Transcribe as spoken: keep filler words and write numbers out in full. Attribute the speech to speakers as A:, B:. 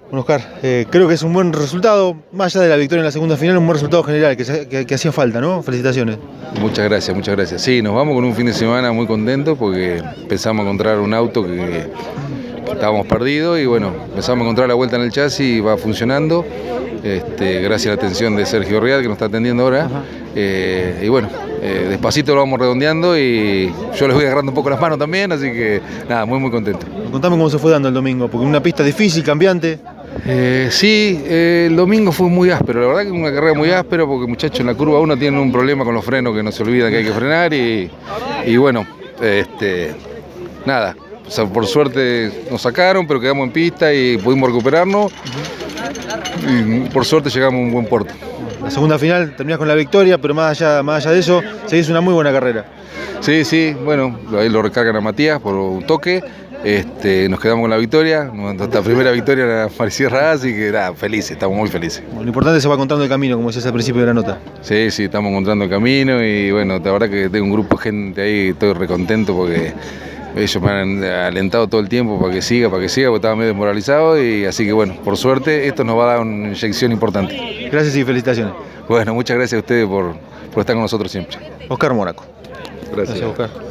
A: Bueno, Oscar, eh, creo que es un buen resultado, más allá de la victoria en la segunda final, un buen resultado general, que, se- que, que hacía falta, ¿no? Felicitaciones.
B: Muchas gracias, muchas gracias. Sí, nos vamos con un fin de semana muy contentos porque empezamos a encontrar un auto que, que estábamos perdidos y bueno, empezamos a encontrar la vuelta en el chasis y va funcionando. Este, gracias a la atención de Sergio Rial que nos está atendiendo ahora. Eh, y bueno, eh, despacito lo vamos redondeando y yo les voy agarrando un poco las manos también, así que nada, muy muy contento.
A: Contame cómo se fue dando el domingo, porque una pista difícil, cambiante.
B: Eh, sí, eh, el domingo fue muy áspero, la verdad que una carrera muy áspera porque muchachos en la curva uno tienen un problema con los frenos que no se olvida que hay que frenar y, y bueno, este, nada, o sea, por suerte nos sacaron pero quedamos en pista y pudimos recuperarnos y por suerte llegamos a un buen puerto.
A: La segunda final terminás con la victoria, pero más allá, más allá de eso, seguís una muy buena carrera.
B: Sí, sí, bueno, ahí lo recargan a Matías por un toque. Este, nos quedamos con la victoria, nuestra primera victoria en la Marisierra, así que nada, felices, estamos muy felices.
A: Bueno, lo importante es que se va contando el camino, como decías al principio de la nota.
B: Sí, sí, estamos encontrando el camino y bueno, la verdad que tengo un grupo de gente ahí, estoy recontento porque ellos me han alentado todo el tiempo para que siga, para que siga, porque estaba medio desmoralizado y así que bueno, por suerte esto nos va a dar una inyección importante.
A: Gracias y felicitaciones.
B: Bueno, muchas gracias a ustedes por, por estar con nosotros siempre.
A: Oscar Mónaco.
B: Gracias.
A: Gracias, Oscar.